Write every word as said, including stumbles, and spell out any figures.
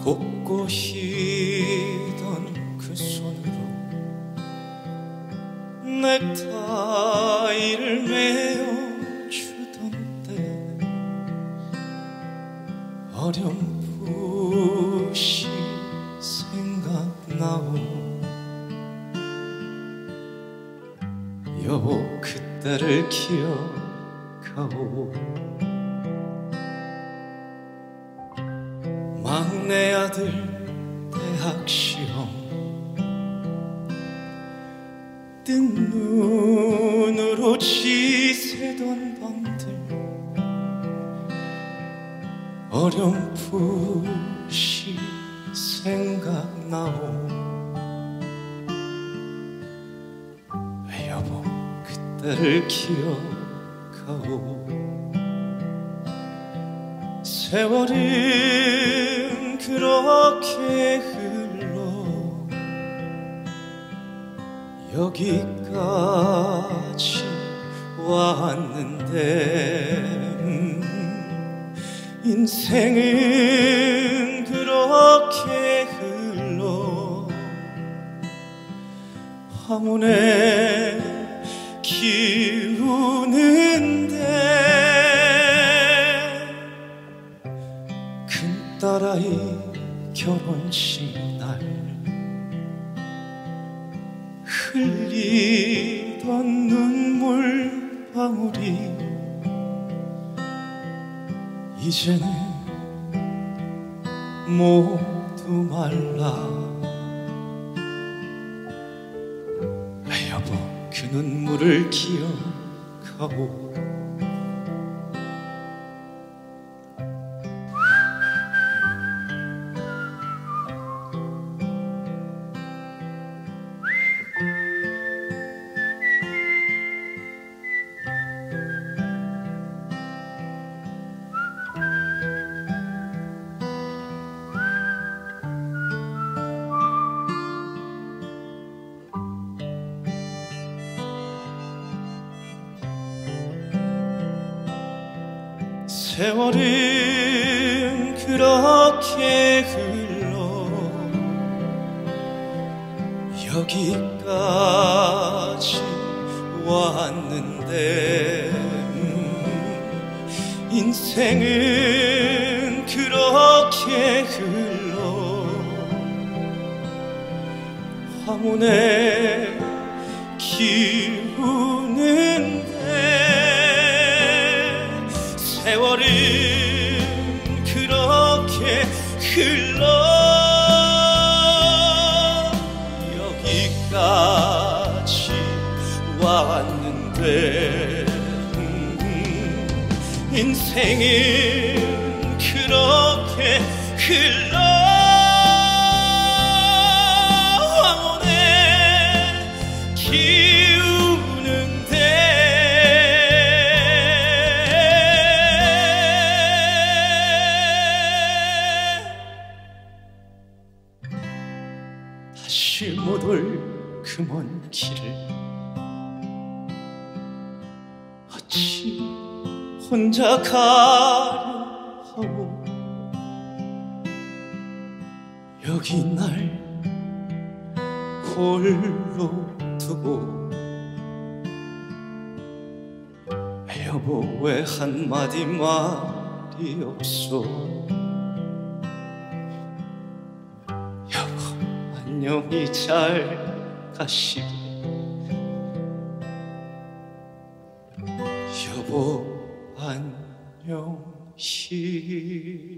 곱고 희던 그 손으로 넥타이를 메어주던데 어렴풋이 생각나오. 여보 그때를 기억하오. 막내 아들 대학 시험 뜬 눈으로 지새던 밤들 어렴풋이 생각나오. 여보 그때를 기억하오. 세월은 그렇게 흘러 여기까지 왔는데 음, 인생은 그렇게 흘러 화문에 기우는데 큰딸아이 결혼식 날 흘리던 눈물 방울이 이제는 모두 말라. 여보 그 눈물을 기억하오. 세월은 그렇게 흘러 여기까지 왔는데 음, 인생은 그렇게 흘러 화문에 기우는데 세월은 그렇게 흘러 여기까지 왔는데 음, 인생은 그렇게 흘러 황혼에 기우는데 다시 못 올 그 먼 길을 어찌 혼자 가려 하오. 여기 날 홀로 두고 여보 왜 한마디 말이 없소. 안녕히 잘 가시게. 여보 안녕히.